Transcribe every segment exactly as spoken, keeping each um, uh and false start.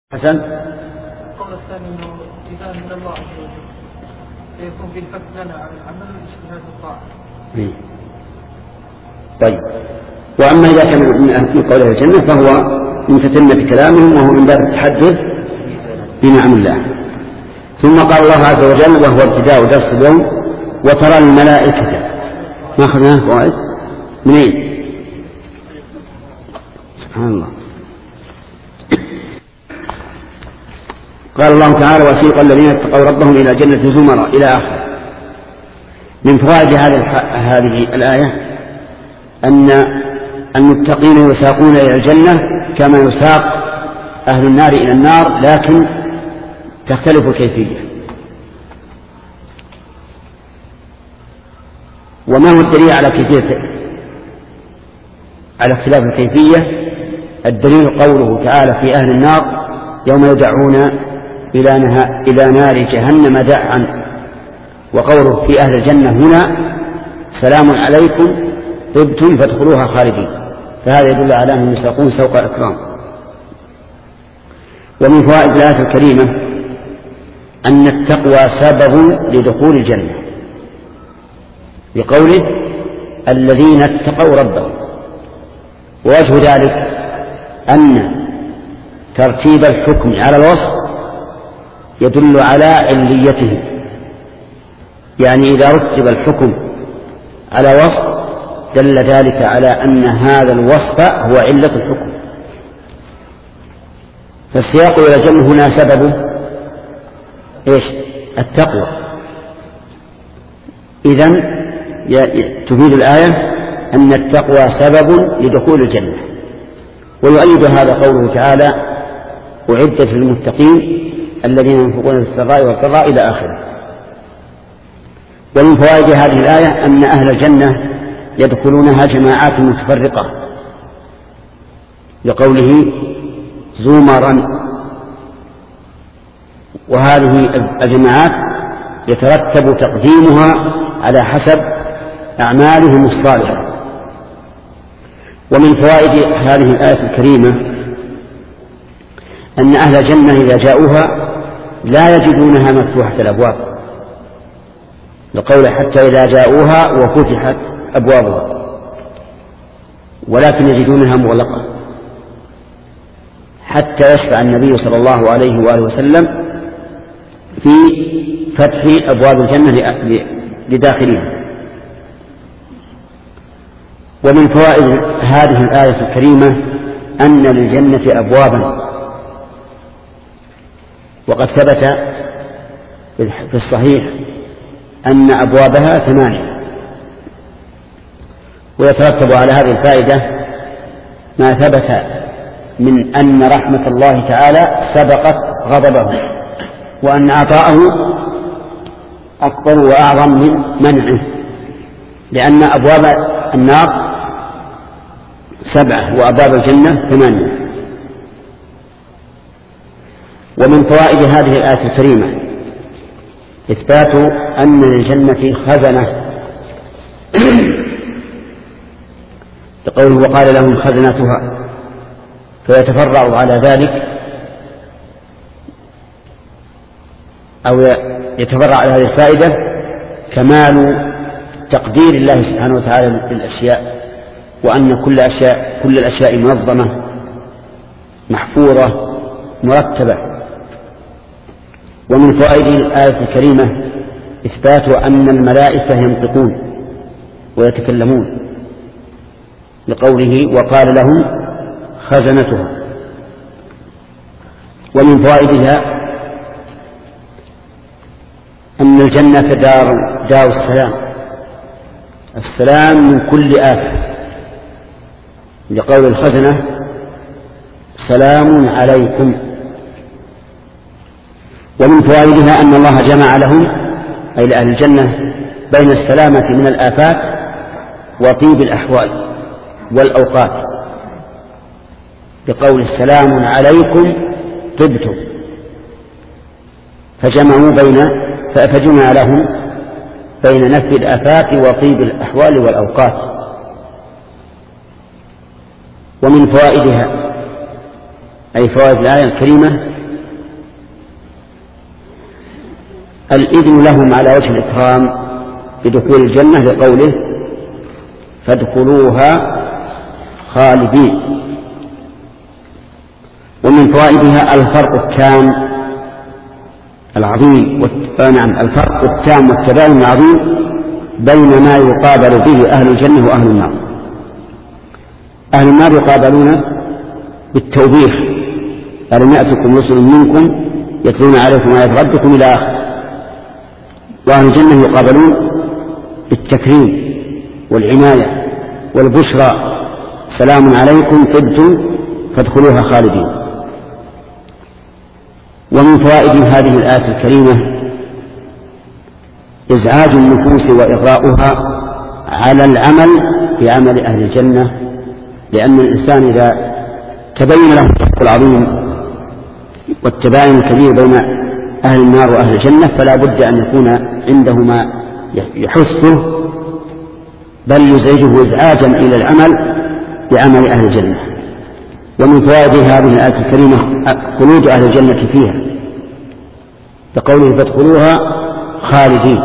حسن. القول الثاني انه ابتداء من الله عز وجل فيكون في الفك لنا عن العمل والاجتهاد والطاعه. طيب، واما اذا كان من قوله الجنه فهو من تتمه كلامهم وهو من باب التحدث بنعم الله. ثم قال الله عز وجل وهو ابتداء درس اليوم: وترى الملائكه. ما اخذناه فوائد منين؟ سبحان الله. قال الله تعالى: وسيق الذين اتقوا ربهم إلى جنة زمرا إلى آخره. من فوائد هذه الآية أن المتقين يساقون إلى الجنة كما يساق أهل النار إلى النار، لكن تختلف الكيفية. وما هو الدليل على كيفية على اختلاف الكيفية؟ الدليل قوله تعالى في أهل النار: يوم يدعون إلى, نها... إلى نار جهنم دعا. وقوله في أهل الجنة هنا: سلام عليكم طبتم فادخلوها خالدين. فهذا يدل على أنهم يساقون سوق الإكرام. ومن فوائد الآية الكريمة أن التقوى سبب لدخول الجنة، بقوله: الذين اتقوا ربهم. ووجه ذلك أن ترتيب الحكم على الوصف يدل على عليته، يعني إذا رتب الحكم على وصف دل ذلك على أن هذا الوصف هو علة الحكم. فالسياق إلى الجنة هنا سببه إيش؟ التقوى. إذن تفيد الآية أن التقوى سبب لدخول الجنة. ويؤيد هذا قوله تعالى: أعدت للمتقين الذين ينفقون في السراء والضراء إلى آخره. ومن فوائد هذه الآية أن أهل الجنة يدخلونها جماعات متفرقة، لقوله: زمرا. وهذه الجماعات يترتب تقديمها على حسب أعمالهم الصالحة. ومن فوائد هذه الآية الكريمة أن أهل الجنة إذا جاءوها لا يجدونها مفتوحة الأبواب، لقول: حتى إذا جاءوها وفتحت أبوابها، ولكن يجدونها مغلقة، حتى يشفع النبي صلى الله عليه وآله وسلم في فتح أبواب الجنة لداخلها. ومن فوائد هذه الآية الكريمة أن للجنة أبوابا، وقد ثبت في الصحيح أن أبوابها ثمانية. ويترتب على هذه الفائدة ما ثبت من أن رحمة الله تعالى سبقت غضبه، وأن عطاءه أكبر وأعظم من منعه، لأن أبواب النار سبعة وأبواب الجنة ثمانية. ومن فوائد هذه الآية الكريمة إثبات أن للجنة خزنة، لقوله: وقال لهم خزنتها. فيتفرع على ذلك أو يتفرع على هذه الفائدة كمال تقدير الله سبحانه وتعالى للأشياء، وأن كل أشياء كل الأشياء منظمة محفوظة مرتبة. ومن فوائد الآية الكريمة إثبات أن الملائكة ينطقون ويتكلمون، لقوله: وقال لهم خزنتها. ومن فوائدها أن الجنة دار, دار السلام، السلام من كل آفة، لقول الخزنة: سلام عليكم. ومن فوائدها أن الله جمع لهم أي لأهل الجنة بين السلامة من الآفات وطيب الأحوال والأوقات، بقول: السلام عليكم طبتم. فجمعوا بين فجمع لهم بين نفي الآفات وطيب الأحوال والأوقات. ومن فوائدها أي فوائد الآية الكريمة الإذن لهم على وجه الإكرام بدخول الجنة لقوله فادخلوها خالدين. ومن فوائدها الفرق التام العظيم نعم الفرق التام والتباين العظيم بين ما يقابل به أهل الجنة وأهل النار. أهل النار يقابلون بالتوبيخ ألم يأتكم رسل منكم يتلون عليكم آيات ربكم إلى آخره. وأهل الجنة يقابلون بالتكريم والعناية والبشرى سلام عليكم طبتم فادخلوها خالدين. ومن فوائد هذه الآية الكريمة إزعاج النفوس وإغراؤها على العمل بعمل أهل الجنة، لأن الإنسان إذا تبين له الفرق العظيم والتباين الكبير بين أهل النار وأهل الجنة فلا بد أن يكون عنده ما يحثه بل يزعجه إزعاجا إلى العمل بعمل أهل الجنة. ومن فوائد هذه الآية الكريمة خلود أهل الجنة فيها بقوله فادخلوها خالدين.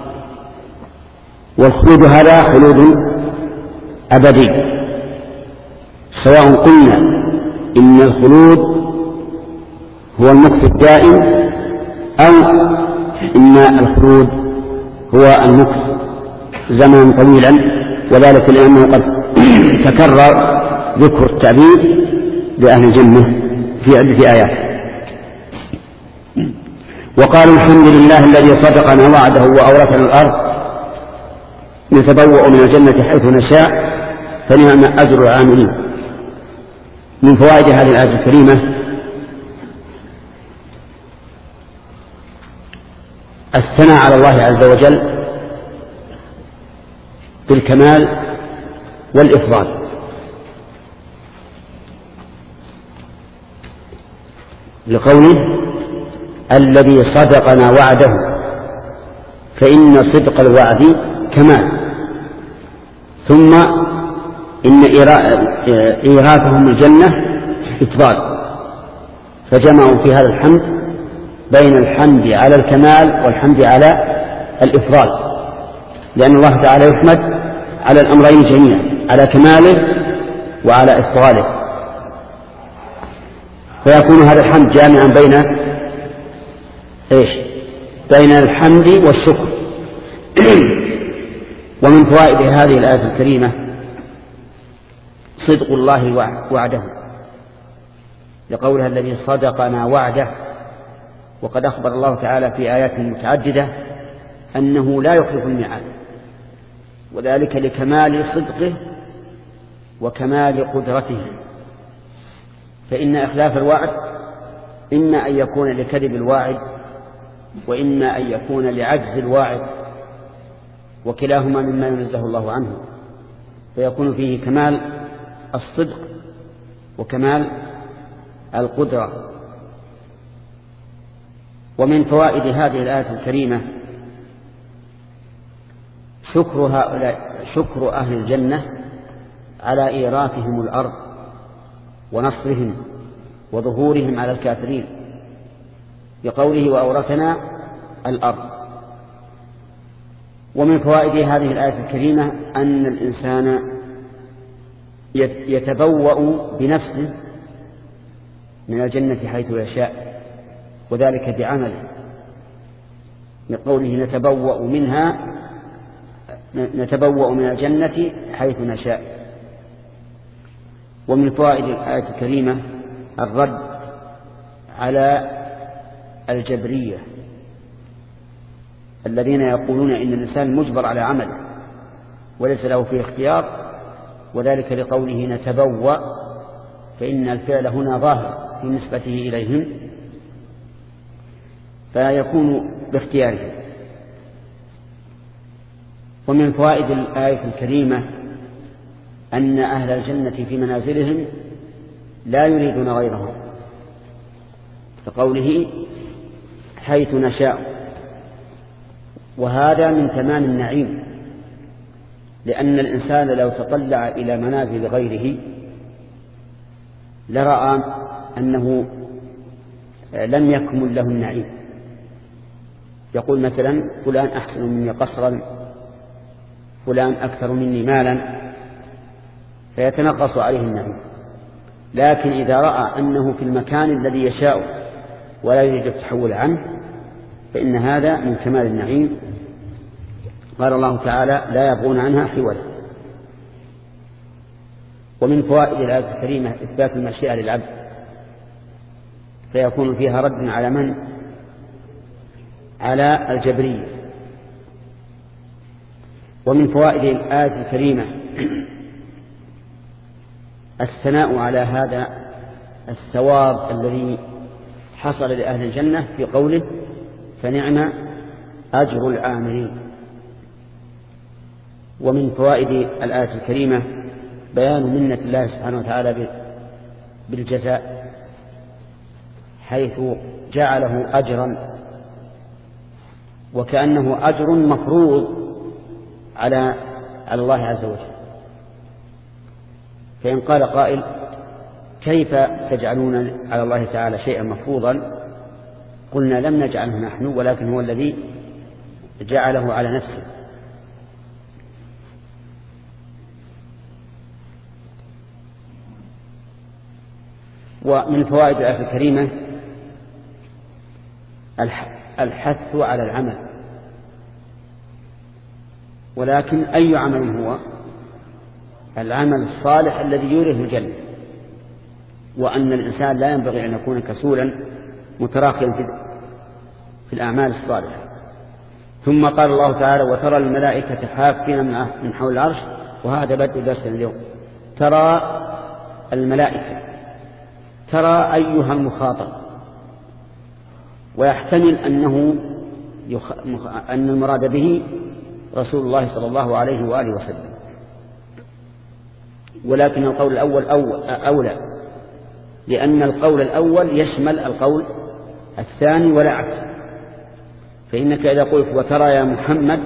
والخلود هذا خلود أبدي، سواء قلنا إن الخلود هو المكث الدائم أو إن الخلود هو المكث زمنا طويلا، وذلك لأنه قد تكرر ذكر التعبير لأهل الجنة في عدة آيات. وقالوا الحمد لله الذي صدقنا وعده وأورثنا الأرض نتبوأ من الجنة حيث نشاء فنعم أجر العاملين. من فوائد هذه الآية الكريمة الثناء على الله عز وجل بالكمال والإفضال. لقوله الذي صدقنا وعده، فإن صدق الوعد كمال. ثم إن إيراثهم الجنة إفضال، فجمعوا في هذا الحمد بين الحمد على الكمال والحمد على الإفضال، لأن الله تعالى يحمد على الأمرين جميعا، على كماله وعلى إفضاله، فيكون هذا الحمد جامعا بين إيش؟ بين الحمد والشكر. ومن فوائد هذه الآية الكريمة صدق الله وعده، لقولها الذي صدقنا وعده. وقد أخبر الله تعالى في آيات متعددة أنه لا يخلف الميعاد، وذلك لكمال صدقه وكمال قدرته. فإن إخلاف الوعد إما أن يكون لكذب الواعد وإما أن يكون لعجز الواعد، وكلاهما مما ينزه الله عنه، فيكون فيه كمال الصدق وكمال القدرة. ومن فوائد هذه الآية الكريمة شكر هؤلاء شكر أهل الجنة على إيراثهم الأرض ونصرهم وظهورهم على الكافرين، بقوله وأورثنا الأرض. ومن فوائد هذه الآية الكريمة أن الإنسان يتبوأ بنفسه من الجنة حيث يشاء، وذلك بعمله، لقوله نتبوأ منها نتبوأ من الجنة حيث نشاء. ومن فوائد الآية الكريمة الرد على الجبرية الذين يقولون إن الإنسان مجبر على عمله وليس له فيه اختيار، وذلك لقوله نتبوأ، فإن الفعل هنا ظاهر في نسبته إليهم فيكون باختياره. ومن فوائد الآية الكريمة أن أهل الجنة في منازلهم لا يريدون غيرهم، كقوله حيث نشاء، وهذا من تمام النعيم، لأن الإنسان لو تطلع إلى منازل غيره لرأى أنه لم يكمل له النعيم، يقول مثلا فلان أحسن مني قصرا، فلان أكثر مني مالا، فيتنقص عليه النعيم. لكن إذا رأى أنه في المكان الذي يشاء ولا يريد التحول عنه فإن هذا من كمال النعيم. قال الله تعالى لا يبغون عنها حولا. ومن فوائد الآية الكريمة إثبات المشيئة للعبد، فيكون فيها رد على من؟ على الجبرية. ومن فوائد الآية الكريمة الثناء على هذا الثواب الذي حصل لأهل الجنة في قوله فنعم أجر العاملين. ومن فوائد الآية الكريمة بيان منة الله سبحانه وتعالى بالجزاء، حيث جعله أجرا وكأنه أجر مفروض على على الله عز وجل. فإن قال قائل كيف تجعلون على الله تعالى شيئا مفروضا؟ قلنا لم نجعله نحن، ولكن هو الذي جعله على نفسه. ومن فوائد الآية الكريمة الحث على العمل، ولكن أي عمل هو؟ العمل الصالح الذي يورث الجنة، وأن الإنسان لا ينبغي أن يكون كسولا متراخيا في الأعمال الصالحة. ثم قال الله تعالى وترى الملائكة حافين من حول العرش، وهذا بدء درس اليوم. ترى الملائكة، ترى أيها المخاطب، ويحتمل أنه يخ... أن المراد به رسول الله صلى الله عليه وآله وسلم، ولكن القول الأول أولى، لأن القول الأول يشمل القول الثاني ولا عكس. فإنك إذا قلت وترى يا محمد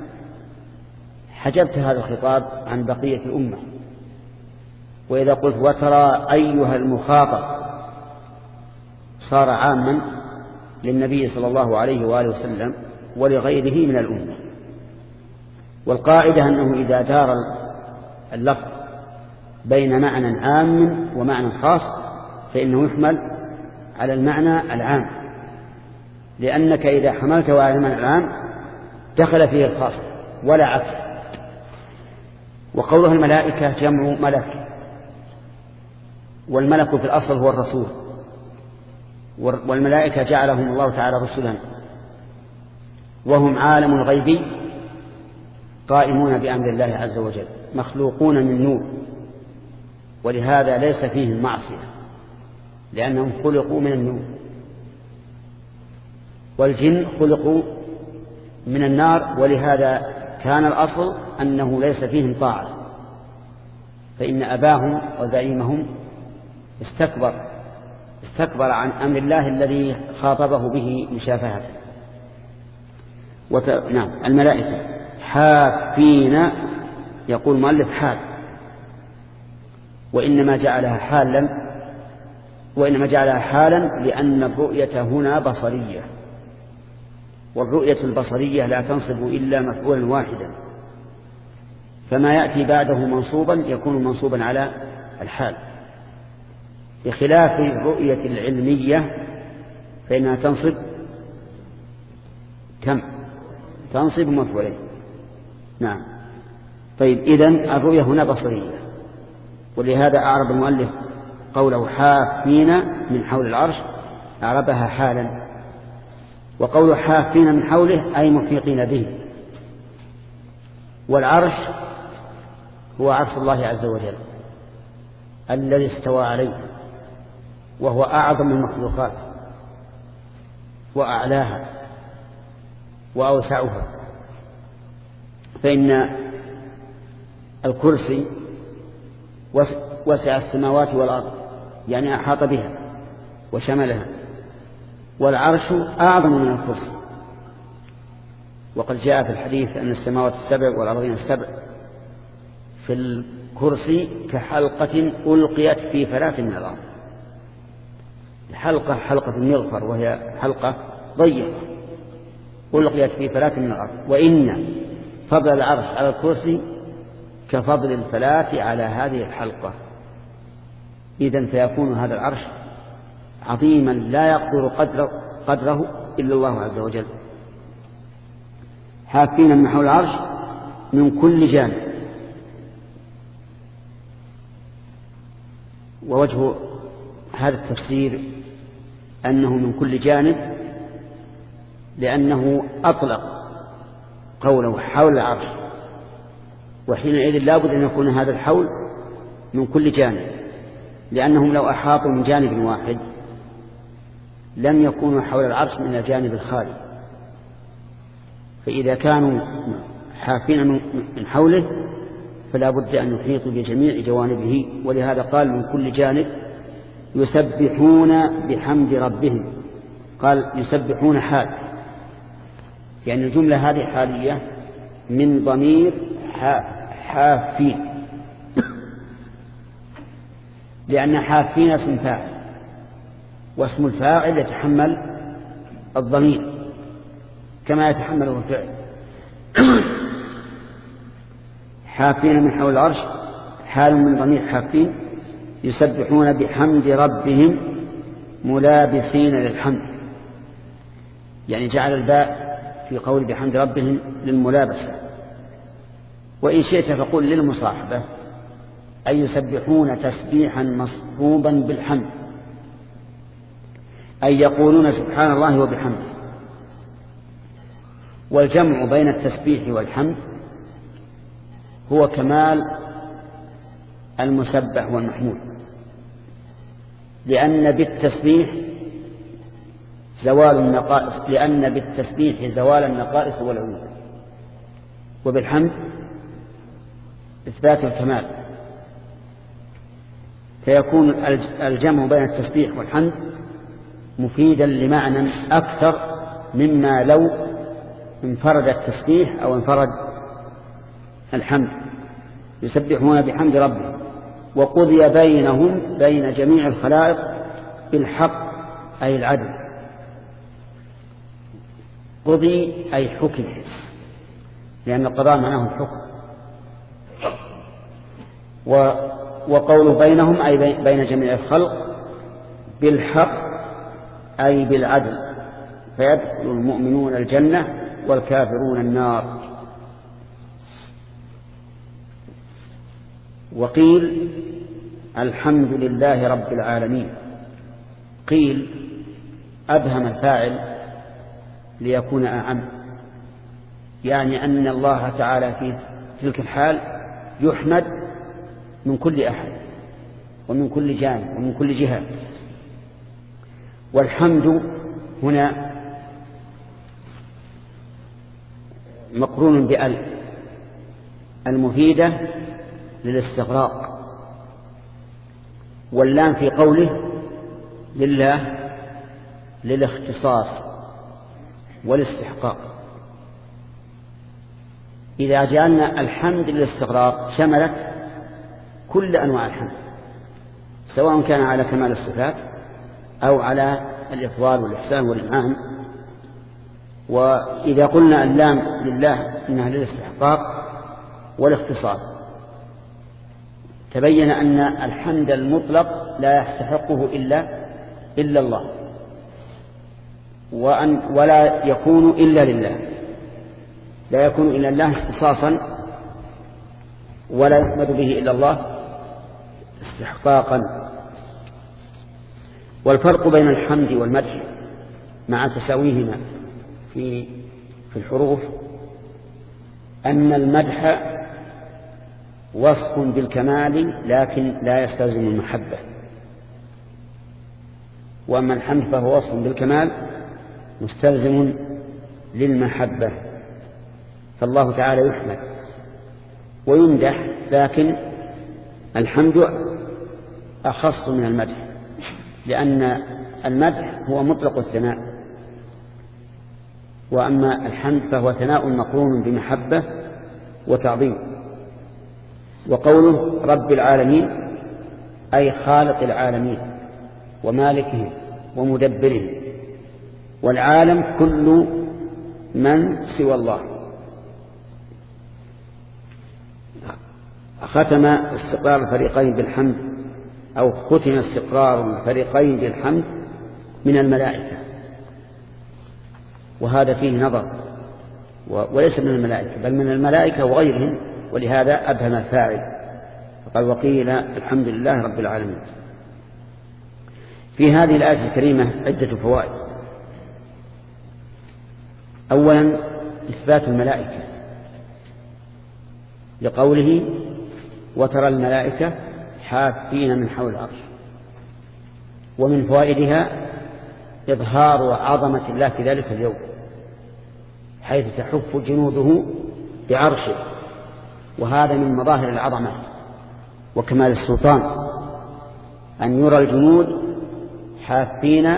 حجبت هذا الخطاب عن بقية الأمة، وإذا قلت وترى أيها المخاطب صار عاما للنبي صلى الله عليه وآله وسلم ولغيره من الأمة. والقاعدة أنه إذا دار اللفظ بين معنى عام ومعنى خاص فإنه يحمل على المعنى العام، لأنك إذا حملته على المعنى العام دخل فيه الخاص ولا عكس. وقوله الملائكة جمع ملك، والملك في الأصل هو الرسول، والملائكة جعلهم الله تعالى رسلا، وهم عالم الغيب قائمون بأمر الله عز وجل، مخلوقون من نور، ولهذا ليس فيهم معصية لأنهم خلقوا من النور. والجن خلقوا من النار، ولهذا كان الأصل أنه ليس فيهم طاعة، فإن أباهم وزعيمهم استكبر استكبر عن أمر الله الذي خاطبه به مشافهة. وت... نعم الملائكة حافين، يقول مؤلف حال، وإنما جعلها حالا وإنما جعلها حالا لأن الرؤية هنا بصرية، والرؤية البصرية لا تنصب إلا مفعولا واحدا، فما يأتي بعده منصوبا يكون منصوبا على الحال، بخلاف الرؤية العلمية فإنها تنصب كم؟ تنصب مفعولين. نعم. طيب إذن الرؤية هنا بصرية، ولهذا أعرب المؤلف قوله حافين من حول العرش أعربها حالا، وقوله حافين من حوله أي محيطين به. والعرش هو عرش الله عز وجل الذي استوى عليه، وهو أعظم المخلوقات وأعلاها وأوسعها. فإن الكرسي وسع السماوات والأرض، يعني أحاط بها وشملها، والعرش أعظم من الكرسي. وقد جاء في الحديث أن السماوات السبع والأرضين السبع في الكرسي كحلقة ألقيت في فلاة من الأرض. الحلقة حلقة المغفر، وهي حلقة ضيقة، ألقيت في فلاة من الأرض، وإن فضل العرش على الكرسي كفضل الفلاة على هذه الحلقة. إذن فيكون هذا العرش عظيما لا يقدر قدره, قدره إلا الله عز وجل. حافين من حول العرش من كل جانب. ووجه هذا التفسير أنه من كل جانب لأنه أطلق قوله حول العرش، وحينئذ لا بد أن يكون هذا الحول من كل جانب، لأنهم لو أحاطوا من جانب واحد لم يكونوا حول العرش من الجانب الخالي، فإذا كانوا حافين من حوله فلا بد أن يحيطوا بجميع جوانبه. ولهذا قال من كل جانب يسبحون بحمد ربهم. قال يسبحون حال، يعني الجملة هذه حالية من ضمير حافين، لأن حافين اسم فاعل، واسم الفاعل يتحمل الضمير كما يتحمله الفعل. حافين من حول العرش حال من ضمير حافين يسبحون بحمد ربهم ملابسين للحمد، يعني جعل الباء في قول بحمد ربهم للملابسة، وإن شئت فقل للمصاحبة، أي يسبحون تسبيحا مصحوبا بالحمد، أي يقولون سبحان الله وبحمده. والجمع بين التسبيح والحمد هو كمال المسبح والمحمود، لأن بالتسبيح زوال النقائص لأن بالتسبيح زوال النقائص والعيوب، وبالحمد إثبات الكمال، فيكون الجمع بين التسبيح والحمد مفيدا لمعنى أكثر مما لو انفرد التسبيح أو انفرد الحمد. يسبحون بحمد ربهم وقضي بينهم بين جميع الخلائق بالحق أي العدل. قضي أي حكم، لأن القضاء معناه الحكم. وقول بينهم أي بين جميع الخلق بالحق أي بالعدل، فيدخل المؤمنون الجنة والكافرون النار. وقيل الحمد لله رب العالمين. قيل أبهم الفاعل ليكون أعم، يعني أن الله تعالى في تلك الحال يحمد من كل أحد ومن كل جانب ومن كل جهة. والحمد هنا مقرون بأل المفيدة للاستغراق، واللام في قوله لله للاختصاص والاستحقاق. إذا جعلنا الحمد للاستغراق شملت كل أنواع الحمد، سواء كان على كمال الصفات أو على الإفضال والإحسان والإنعام. وإذا قلنا اللام لله إنها للاستحقاق والاختصاص تبين أن الحمد المطلق لا يستحقه إلا إلا الله، وأن ولا يكون إلا لله، لا يكون إلا الله اختصاصا، ولا يحمد به إلا الله استحقاقا. والفرق بين الحمد والمدح مع تساويهما في في الحروف أن المدح وصف بالكمال لكن لا يستلزم المحبة، وأما الحمد فهو وصف بالكمال مستلزم للمحبة. فالله تعالى يحمد ويمدح، لكن الحمد أخص من المدح، لأن المدح هو مطلق الثناء، وأما الحمد فهو ثناء مقرون بمحبة وتعظيم. وقوله رب العالمين أي خالق العالمين ومالكهم ومدبرهم، والعالم كل من سوى الله. ختم استقرار الفريقين بالحمد أو ختم استقرار الفريقين بالحمد من الملائكة، وهذا فيه نظر، وليس من الملائكة بل من الملائكة وغيرهم، ولهذا أبهم الفاعل فقال وقيل الحمد لله رب العالمين. في هذه الآية الكريمة عدة فوائد. أولا إثبات الملائكة لقوله وترى الملائكة حافين من حول العرش، ومن فوائدها إظهار عظمة الله في ذلك اليوم حيث تحف جنوده بعرشه، وهذا من مظاهر العظمة وكمال السلطان أن يرى الجنود حافين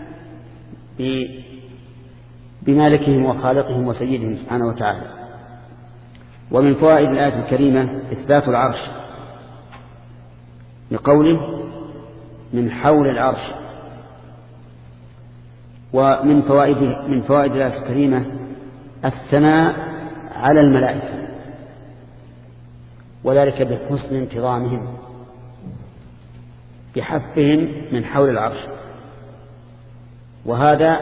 بمالكهم وخالقهم وسيدهم سبحانه وتعالى. ومن فوائد الآية الكريمة إثبات العرش لقوله من حول العرش. ومن فوائد من فوائد الآية الكريمة الثناء على الملائكة، وذلك بحسن انتظامهم بحفهم من حول العرش، وهذا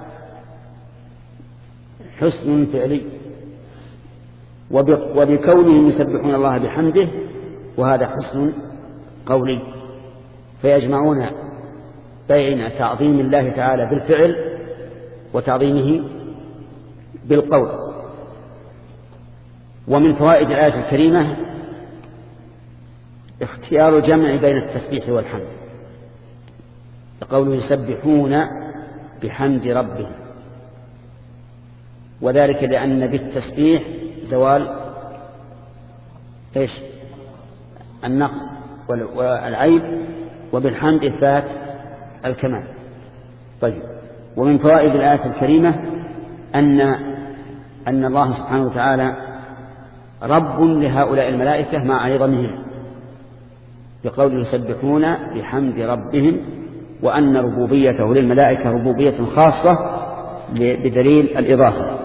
حسن فعلي، وبكونهم يسبحون الله بحمده، وهذا حسن قولي، فيجمعون بين تعظيم الله تعالى بالفعل وتعظيمه بالقول. ومن فوائد الآية الكريمة اختيار الجمع بين التسبيح والحمد، قوله يسبحون بحمد ربهم، وذلك لأن بالتسبيح زوال إيش النقص والعيب، وبالحمد إثبات الكمال. طيب. ومن فوائد الآية الكريمة أن أن الله سبحانه وتعالى رب لهؤلاء الملائكة مع عظمهم، بقوله يسبحون بحمد ربهم، وأن ربوبيته للملائكة ربوبية خاصة بدليل الإضافة.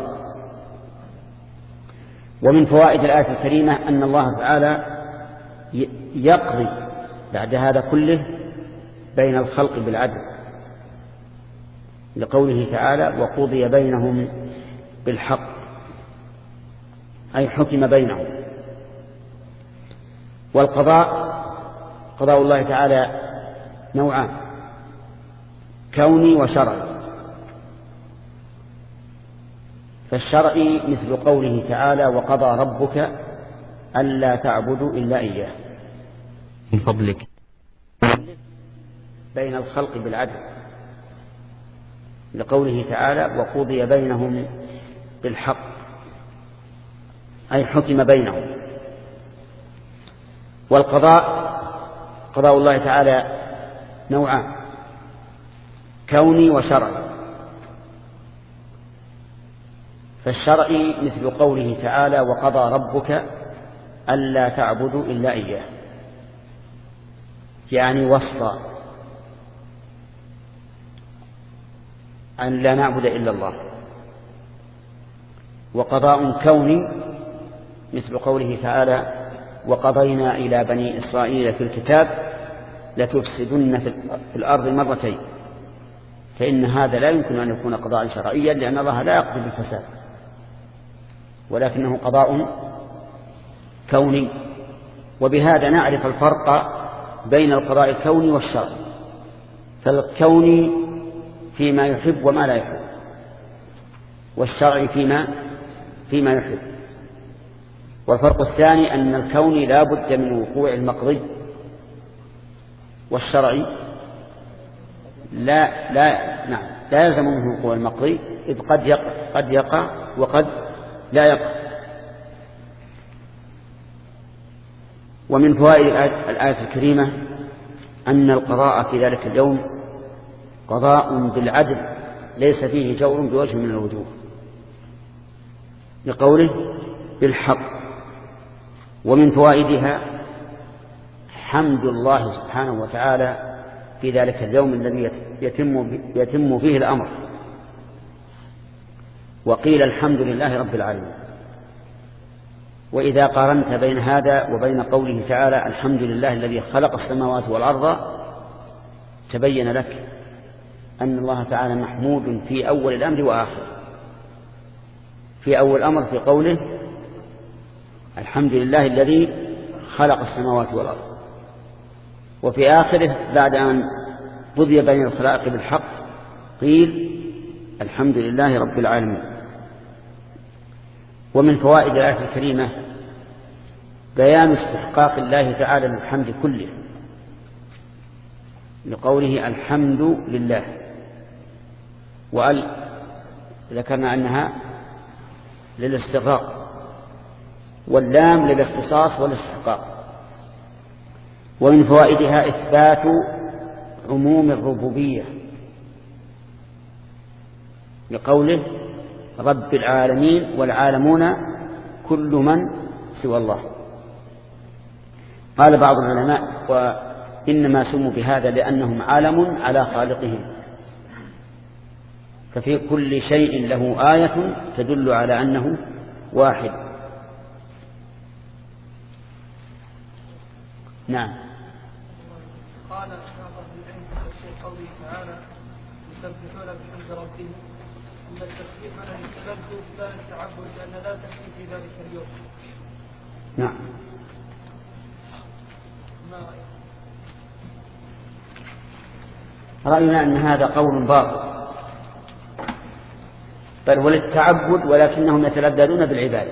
ومن فوائد الآية الكريمة أن الله تعالى يقضي بعد هذا كله بين الخلق بالعدل، لقوله تعالى وقضي بينهم بالحق، أي حكم بينهم. والقضاء قضاء الله تعالى نوعان، كوني وشرعي. فالشرعي مثل قوله تعالى وقضى ربك ألا تعبدوا إلا إياه، من فضلك بين الخلق بالعدل، لقوله تعالى وقضي بينهم بالحق، أي حكم بينهم. والقضاء قضاء الله تعالى نوعان، كوني وشرعي. فالشرعي مثل قوله تعالى وقضى ربك ألا تعبدوا إلا إياه، يعني وصى أن لا نعبد إلا الله. وقضاء كوني مثل قوله تعالى وقضينا إلى بني إسرائيل في الكتاب لتفسدن في الأرض مرتين، فإن هذا لا يمكن أن يكون قضاء شرعيا، لأن الله لا يقضي بالفساد، ولكنه قضاء كوني. وبهذا نعرف الفرق بين القضاء الكوني والشرعي. فالكوني فيما يحب وما لا يحب، والشرعي فيما فيما يحب. والفرق الثاني أن الكوني لا بد من وقوع المقضي، والشرعي لا لا نعم لا يلزم منه وقوع المقضي، إذ قد يقع قد يقع وقد لا يقع. ومن فوائد الآية الكريمة أن القضاء في ذلك اليوم قضاء بالعدل ليس فيه جور بوجه من الوجوه، لقوله بالحق. ومن فوائدها حمد الله سبحانه وتعالى في ذلك اليوم الذي يتم يتم فيه الأمر، وقيل الحمد لله رب العالمين. وإذا قارنت بين هذا وبين قوله تعالى الحمد لله الذي خلق السماوات والأرض تبين لك أن الله تعالى محمود في أول الأمر وآخر. في أول الأمر في قوله الحمد لله الذي خلق السماوات والأرض، وفي آخره بعد أن قضي بين الخلائق بالحق قيل الحمد لله رب العالمين. ومن فوائد الآية الكريمة بيان استحقاق الله تعالى للحمد كله، لقوله الحمد لله، وقال ذكرنا أنها للاستغراق، واللام للاختصاص والاستحقاق. ومن فوائدها إثبات عموم الربوبية لقوله رب العالمين والعالمون كل من سوى الله. قال بعض العلماء وإنما سموا بهذا لأنهم عالم على خالقهم، ففي كل شيء له آية تدل على أنه واحد. نعم. قال بعض العلم في قوله تعالى يسبحون بحمد ربهم ان التسبيح له التلذذ لا التعبد لان لا تكفي في ذلك اليوم. نعم. ما رأينا أن هذا قول باطل، بل وللتعبد، ولكنهم يتلذذون بالعبادة،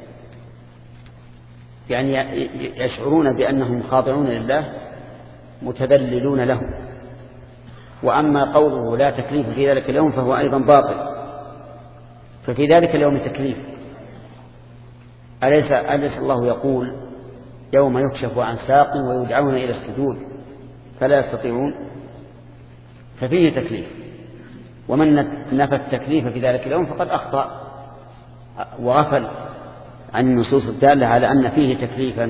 يعني يشعرون بأنهم خاضعون لله متذللون له. وأما قوله لا تكليف في ذلك اليوم فهو أيضا باطل، ففي ذلك اليوم تكليف. أليس, أليس الله يقول يوم يكشف عن ساق ويدعون إلى السجود فلا يستطيعون؟ ففيه تكليف، ومن نفى التكليف في ذلك اليوم فقد أخطأ وغفل عن النصوص الدالة على أن فيه تكليفا.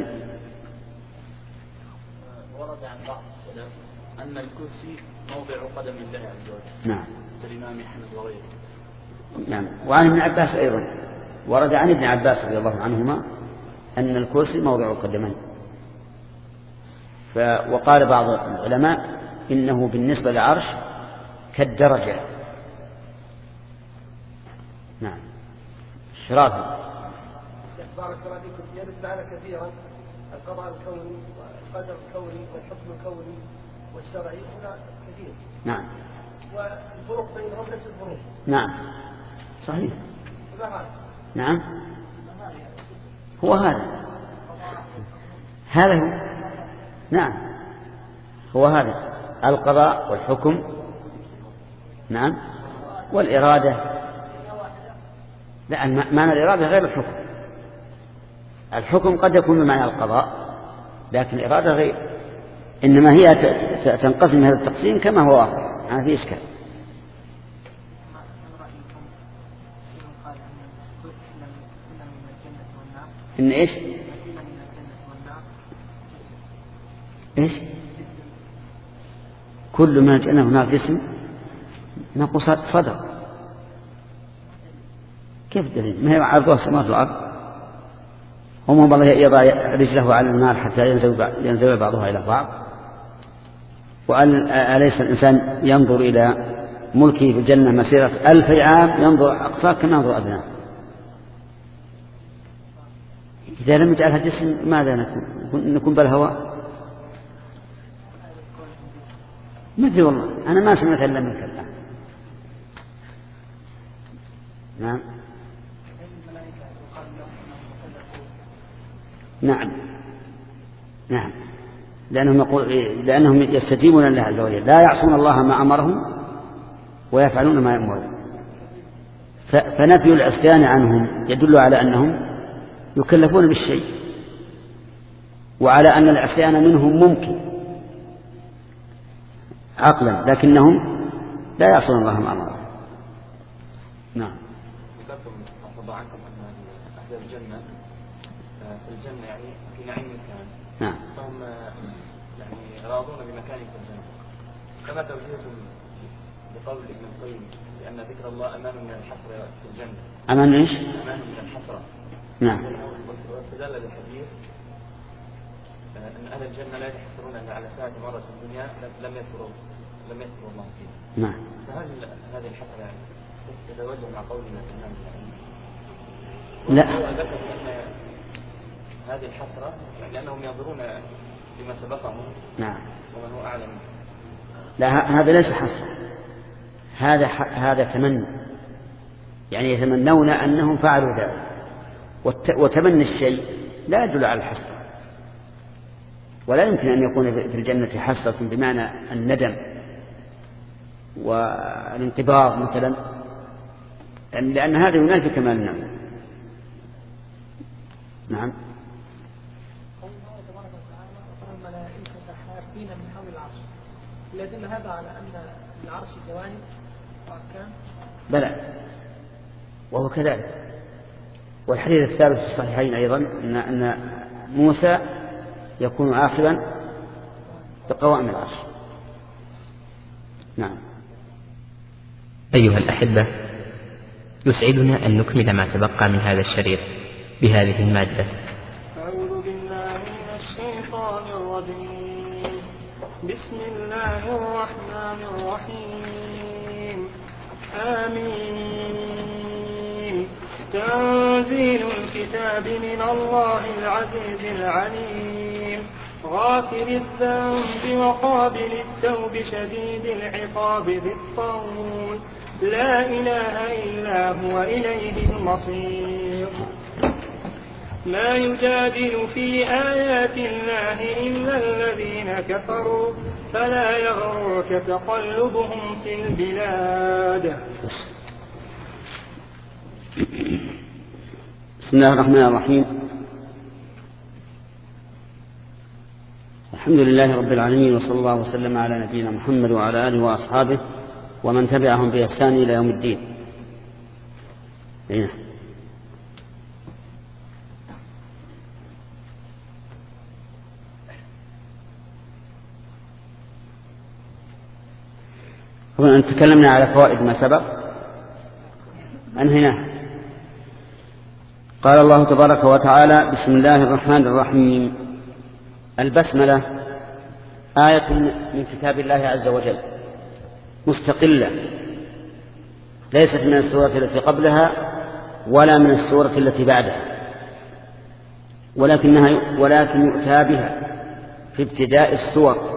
ورد عن بعض السلف أن الكرسي موضع قدم الله عز وجل. نعم. كالإمام أحمد وغيره. نعم. وعن ابن عباس أيضا ورد عن ابن عباس رضي الله عنهما أن الكرسي موضع القدمين. وقال بعض العلماء إنه بالنسبة للعرش كالدرجة. نعم. شرافة. بارك الله فيكم. يرد معنا كثيرا القضاء الكوني والقدر الكوني والحكم الكوني والشرعي هنا كثير. نعم. والفروق بينهم ليست فروق. نعم صحيح. نعم هو هذا هذا هو. نعم هو هذا القضاء والحكم. نعم. والإرادة. لا، معنى الإرادة غير الحكم. الحكم قد يكون بمعنى القضاء لكن الإرادة غير، إنما هي تنقسم هذا التقسيم كما هو واضح، ما في إشكال. إن إيش إيش كل ما جئنا هناك جسم نقص صدر. كيف الدليل؟ ما هي عرضها السماوات والأرض، هم الله يضع رجله على النار حتى ينزوي بعضها إلى بعض. وأليس الإنسان ينظر إلى ملكه في الجنة مسيرة ألف عام ينظر أقصاه كما ينظر أبناه؟ إذا لم يجعلها جسم ماذا نكون؟ نكون بالهواء؟ ما أدري والله، أنا ما سمعت إلا منك الآن. نعم. نعم نعم لأنهم, يقول لأنهم يستجيبون لله عز وجل، لا يعصون الله ما أمرهم ويفعلون ما يأمرون. فنفي العصيان عنهم يدل على أنهم يكلفون بالشيء، وعلى أن العصيان منهم ممكن عقلا لكنهم لا يعصون الله ما أمرهم. نعم. ذكرتم رضى عنكم أن أهل الجنة في الجنة يعني في نعيم كان. نعم. فهم يعني راضون بمكان في الجنة. كما توجيهتم بقول ابن القيم لأن ذكر الله أمان من الحسرة في الجنة. أمان إيش؟ أمان من الحسرة. نعم. واستدل بالحديث أن أهل الجنة لا يحسرون إلا على ساعة مرة في الدنيا لم يذكروا لم يذكروا الله فيها. نعم. فهل هذه الحسرة يعني تتوجه مع قولنا الإمام لا. ذكر أن هذه الحسرة لأنهم ينظرون لما سبقهم. نعم. ومن هو أعلم. لا، هذا ليس حسرة، هذا هذا تمني، يعني يتمنون أنهم فعلوا ذلك، وتمني الشيء لا يدل على الحسرة، ولا يمكن أن يكون في الجنة حسرة بمعنى الندم والانقباض مثلا، لأن هذا ينافي كمال النعم. نعم. يدل هذا على أن العرش جوانب وأركان. بلى، وهو كذلك. والحديث الثالث في الصحيحين أيضا أن أن موسى يكون آخرا بقوائم العرش. نعم. أيها الأحبة، يسعدنا أن نكمل ما تبقى من هذا الشريط بهذه المادة. أعوذ بالله من الشيطان الرجيم. بسم الله الرحمن الرحيم. آمين. تنزيل الكتاب من الله العزيز العليم، غافر الذنب وقابل التوب شديد العقاب ذي الطول، لا إله إلا هو إليه المصير. ما يجادل في آيات الله إلا الذين كفروا، فلا يغرك تقلبهم في البلاد. بسم الله الرحمن الرحيم. الحمد لله رب العالمين، وصلى الله وسلم على نبينا محمد وعلى آله وأصحابه ومن تبعهم بإحسان إلى يوم الدين. إيه. أن تكلمنا على فوائد ما سبق أنهيناه. قال الله تبارك وتعالى: بسم الله الرحمن الرحيم. البسملة آية من كتاب الله عز وجل مستقلة، ليست من السورة التي قبلها ولا من السورة التي بعدها، ولكنها ولكن يؤتى بها في ابتداء السور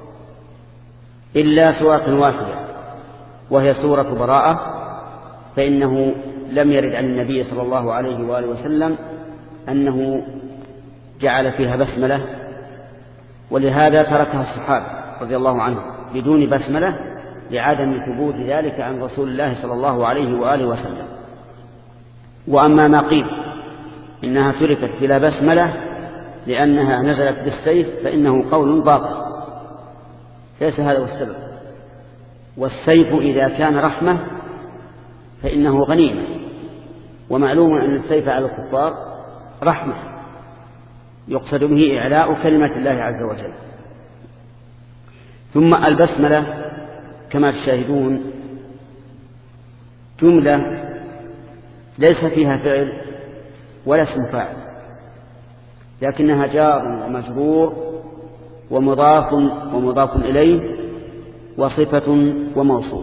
إلا سورة واحدة وهي سورة براءة، فإنه لم يرد عن النبي صلى الله عليه وآله وسلم أنه جعل فيها بسملة، ولهذا تركها الصحابة رضي الله عنهم بدون بسملة لعدم ثبوت ذلك عن رسول الله صلى الله عليه وآله وسلم. وأما ما قيل إنها تركت بلا بسملة لأنها نزلت بالسيف فإنه قول باطل، ليس هذا هو السبب. والسيف إذا كان رحمة فإنه غنيمة، ومعلوم أن السيف على الكفار رحمة يقصد به إعلاء كلمة الله عز وجل. ثم البسملة كما تشاهدون جملة ليس فيها فعل ولا اسم فاعل، لكنها جار ومجرور ومضاف ومضاف إليه وصفة وموصوف.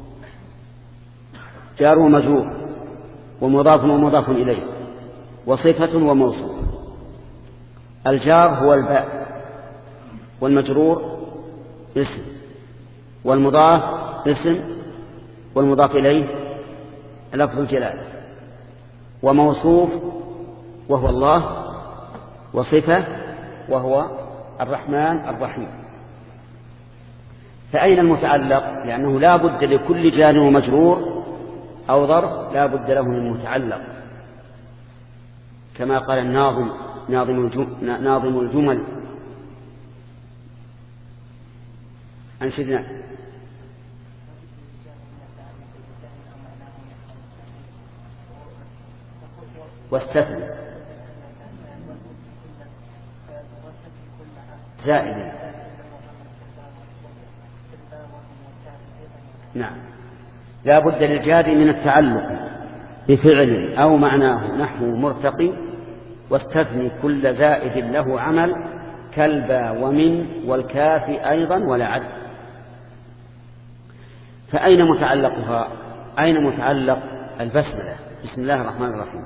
جار ومجرور ومضاف ومضاف إليه وصفة وموصوف. الجار هو الباء، والمجرور اسم، والمضاف اسم، والمضاف إليه لفظ الجلالة، وموصوف وهو الله، وصفة وهو الرحمن الرحيم. فأين المتعلق؟ لأنه لا بد لكل جار ومجرور أو ظرف لا بد له من متعلق، كما قال الناظم ناظم الجمل. أنشدنا: واستثنى زائدا. نعم. لا بد للجار من التعلق بفعل أو معناه نحو مرتقي، واستثني كل زائد له عمل كالبا ومن والكاف أيضا ولعل. فأين متعلقها؟ أين متعلق البسملة بسم الله الرحمن الرحيم؟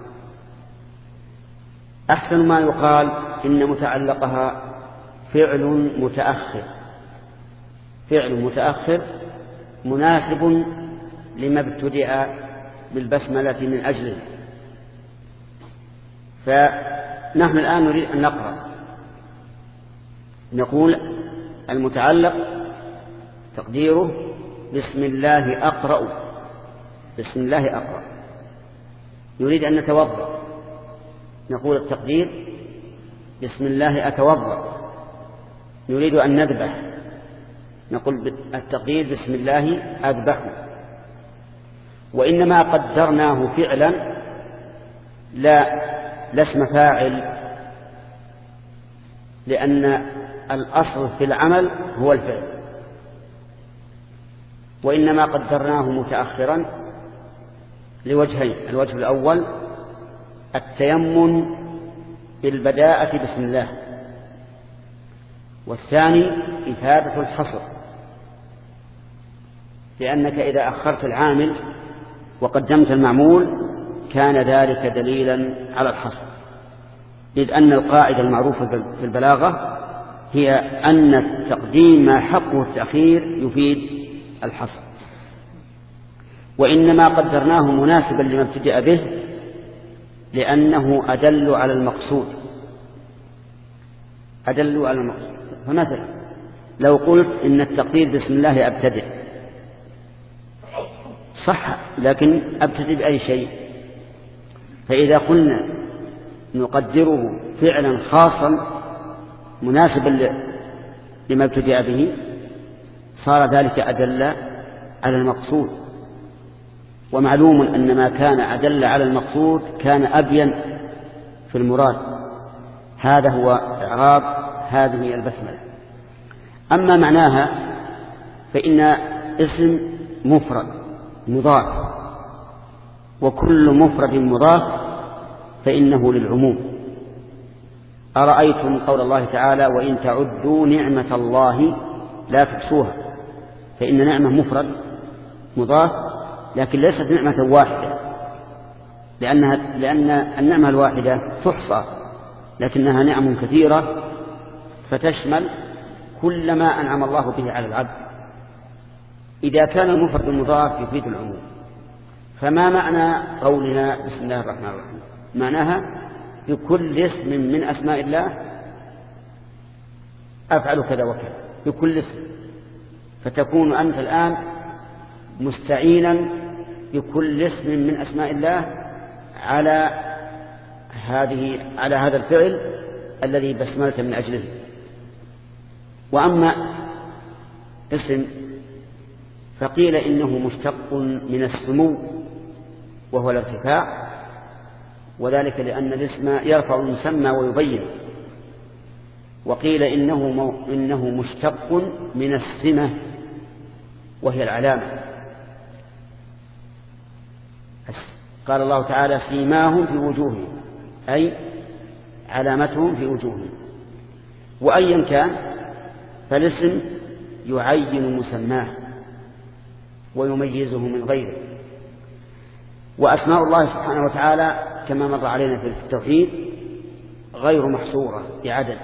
أحسن ما يقال إن متعلقها فعل متأخر، فعل متأخر مناسب لما ابتدأ بالبسملة من أجله. فنحن الآن نريد أن نقرأ، نقول المتعلق تقديره بسم الله أقرأ، بسم الله أقرأ. نريد أن نتوضأ، نقول التقدير بسم الله أتوضأ. نريد أن نذبح، نقول التقدير بسم الله أذبح. وإنما قدرناه فعلا لا لا اسم فاعل، لأن الأصل في العمل هو الفعل، وإنما قدرناه متأخرا لوجهين: الوجه الأول التيمم بالبداءة بسم الله، والثاني إفادة الحصر، لأنك إذا أخرت العامل وقدمت المعمول كان ذلك دليلا على الحصر، إذ أن القاعدة المعروفة في البلاغة هي أن التقديم ما حقه التأخير يفيد الحصر. وإنما قدرناه مناسبا لما ابتدأ به لأنه أدل على المقصود، أدل على المقصود. فمثلا لو قلت إن التقدير بسم الله أبتدئ، صح، لكن أبتدئ بأي شيء؟ فإذا قلنا نقدره فعلا خاصا مناسبا لما ابتدأ به صار ذلك أدل على المقصود. ومعلوم أن ما كان أدل على المقصود كان أبين في المراد. هذا هو إعراب هذه البسملة. أما معناها فإن اسم مفرد مضاف، وكل مفرد مضاف فإنه للعموم. أرأيتم قول الله تعالى وإن تعدوا نعمة الله لا تحصوها، فإن نعمة مفرد مضاف لكن ليست نعمة واحدة، لأنها لأن النعمة الواحدة تحصى، لكنها نعم كثيرة فتشمل كل ما أنعم الله به على العبد. إذا كان المفرد المضاف يفيد العموم. فما معنى قولنا بسم الله الرحمن الرحيم؟ معناها بكل اسم من أسماء الله أفعل كذا وكذا، بكل اسم. فتكون أنت الآن مستعينا بكل اسم من أسماء الله على هذه على هذا الفعل الذي بسملت من أجله. وأما اسم فقيل إنه مشتق من السمو وهو الارتفاع، وذلك لأن الاسم يرفع المسمى ويبين. وقيل إنه, مو إنه مشتق من السمة وهي العلامة. قال الله تعالى سيماهم في وجوههم، أي علامتهم في وجوههم. وأيا كان فالاسم يعين مسماه ويميزه من غيره. وأسماء الله سبحانه وتعالى كما مر علينا في التوحيد غير محصورة بعدد،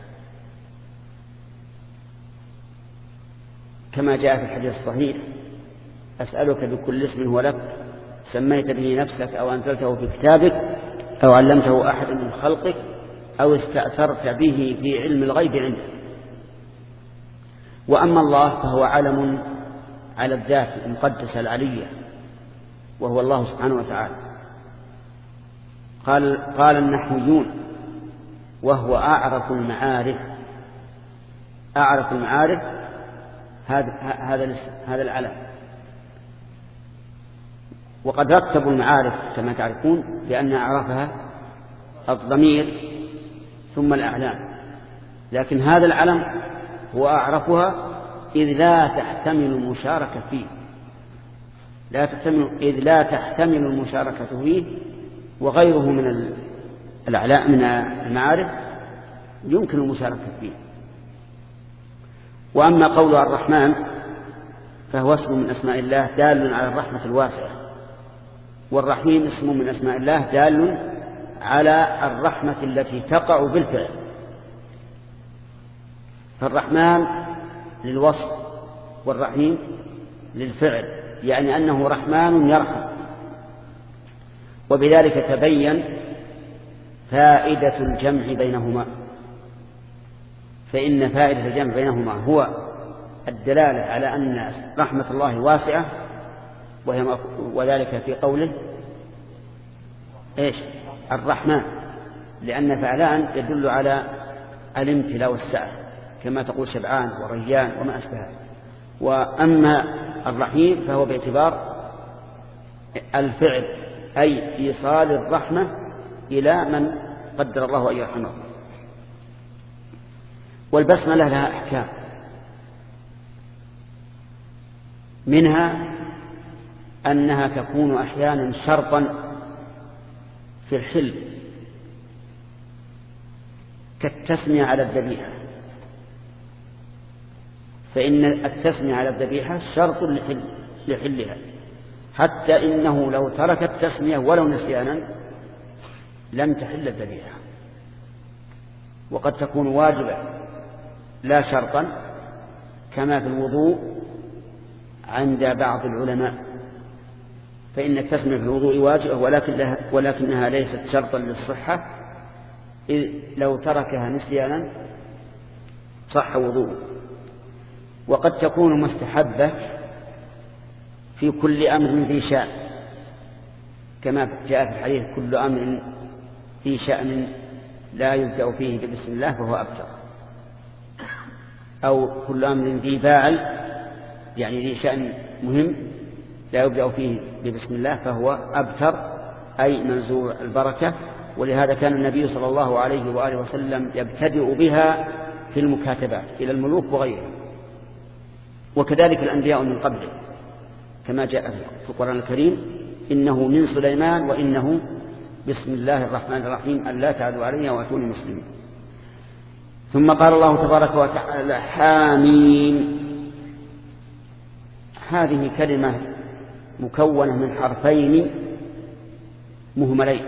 كما جاء في الحديث الصحيح أسألك بكل اسم هو لك سميت به نفسك أو أنزلته في كتابك أو علمته أحد من خلقك أو استأثرت به في علم الغيب عندك. وأما الله فهو علم على الذات المقدسة العلية وهو الله سبحانه وتعالى. قال, قال النحويون وهو أعرف المعارف. أعرف المعارف هذا هذا هذا العلم. وقد رتبوا المعارف كما تعرفون لأن أعرفها الضمير ثم الأعلام، لكن هذا العلم هو أعرفها إذ لا تحتمل المشاركة فيه. لا تحتمل إذ لا تحتمل المشاركة فيه، وغيره من الأعلاء من المعارف يمكن المشاركة فيه. وأما قول الرحمن فهو اسم من أسماء الله دال على الرحمة الواسعة، والرحيم اسم من أسماء الله دال على الرحمة التي تقع بالفعل. فالرحمن للوصف والرحيم للفعل، يعني أنه رحمن يرحم. وبذلك تبين فائدة الجمع بينهما، فإن فائدة الجمع بينهما هو الدلالة على أن رحمة الله واسعة، وذلك في قوله إيش الرحمن، لأن فعلان يدل على الامتلاء والسعة كما تقول شبعان وريان وما أشبهه. وأما الرحيم فهو باعتبار الفعل، أي إيصال الرحمة إلى من قدر الله أن يرحمه. والبسملة لها أحكام، منها أنها تكون أحيانا شرطا في الحل كالتسمية على الذبيحة، فإن التسمية على الذبيحة شرط لحل لحلها، حتى إنه لو ترك التسمية ولو نسيانا لم تحل الذبيحة. وقد تكون واجبة لا شرطا، كما في الوضوء عند بعض العلماء، فإن التسمية في الوضوء واجبة ولكن ولكنها ليست شرطا للصحة، إذ لو تركها نسيانا صح وضوء. وقد تكون مستحبة في كل أمر ذي شأن، كما جاء في الحديث كل أمر ذي شأن لا يبدأ فيه بسم الله فهو أبتر، أو كل أمر ذي فاعل يعني ذي شأن مهم لا يبدأ فيه بسم الله فهو أبتر، أي منزوع البركة. ولهذا كان النبي صلى الله عليه وآله وسلم يبتدئ بها في المكاتبات إلى الملوك وغيرهم، وكذلك الأنبياء من قبله كما جاء في القرآن الكريم إنه من سليمان وإنه بسم الله الرحمن الرحيم ألا تعدوا علي وأتوني مسلمين. ثم قال الله تبارك وتعالى حاميم، هذه كلمة مكونة من حرفين مهملين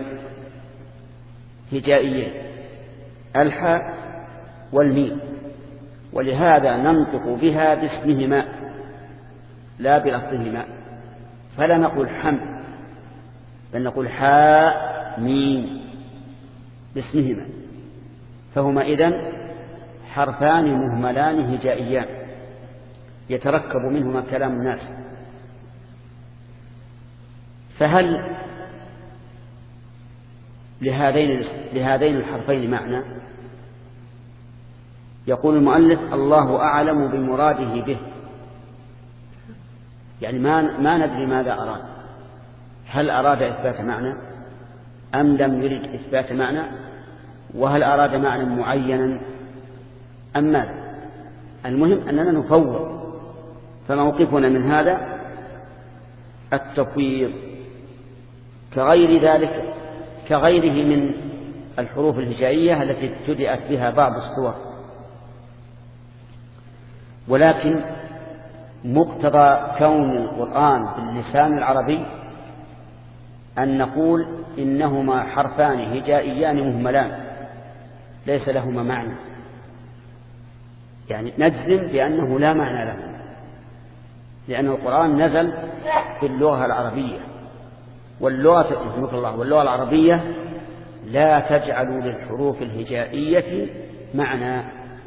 هجائيين الحاء والميم، ولهذا ننطق بها باسمهما لا بلفظهما، فلا نقول حم بل نقول حاء ميم باسمهما، فهما إذن حرفان مهملان هجائيان يتركب منهما كلام الناس. فهل لهذين لهذين الحرفين معنى؟ يقول المؤلف الله أعلم بمراده به، يعني ما ما ندري ماذا أراد، هل أراد إثبات معنى أم لم يرد إثبات معنى، وهل أراد معنى معينا أم ماذا. المهم أننا نفوض، فموقفنا من هذا التفويض، كغير ذلك كغيره من الحروف الهجائية التي ابتدأت بها بعض السور. ولكن مقتضى كون القرآن باللسان العربي أن نقول إنهما حرفان هجائيان مهملان ليس لهما معنى، يعني نجزم بأنه لا معنى له، لأن القرآن نزل في اللغة العربية، واللغة الله واللغة العربية لا تجعل للحروف الهجائية معنى.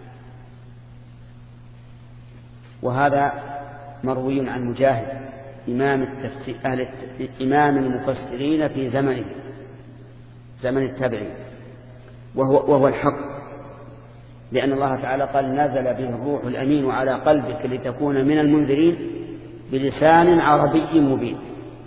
وهذا مروي عن مجاهد إمام التفسير أهل إمام المفسرين في زمنه زمن التابعين، وهو, وهو الحق، لأن الله تعالى قال نزل به الروح الأمين على قلبك لتكون من المنذرين بلسان عربي مبين.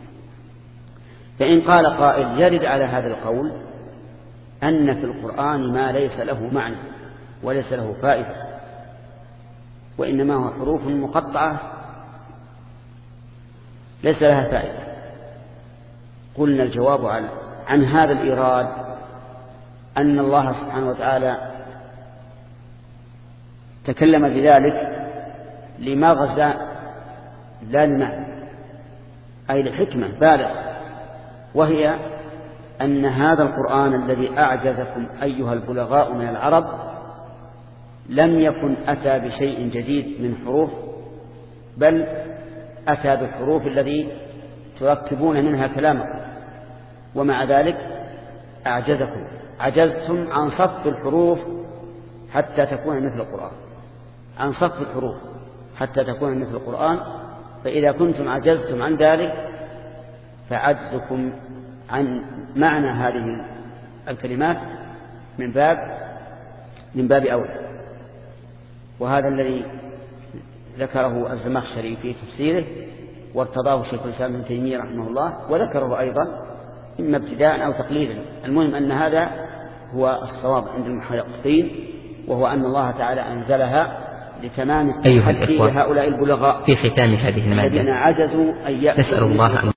فإن قال قائل يرد على هذا القول أن في القرآن ما ليس له معنى وليس له فائدة، وإنما هو حروف مقطعة ليس لها فائدة. قلنا الجواب عن, عن هذا الإيراد أن الله سبحانه وتعالى تكلم بذلك لمغزى لا لمعنى، أي لحكمة بالغة، وهي أن هذا القرآن الذي أعجزكم أيها البلغاء من العرب لم يكن أتى بشيء جديد من حروف، بل أتى بالحروف الذي تركبون منها كلامكم، ومع ذلك أعجزكم، عجزتم عن صف الحروف حتى تكون مثل القرآن، عن صف الحروف حتى تكون مثل القرآن. فإذا كنتم عجزتم عن ذلك فعجزكم عن معنى هذه الكلمات من باب من باب أولى. وهذا الذي ذكره الزمخشري في تفسيره وارتضاه شيخ الإسلام ابن تيمية رحمه الله، وذكره أيضا إما ابتداء أو تقليدا. المهم أن هذا هو الصواب عند المحققين، وهو أن الله تعالى أنزلها لتمام التحدي لهؤلاء البلغاء في ختام هذه المادة الذين عجزوا أن يأتوا نسأل الله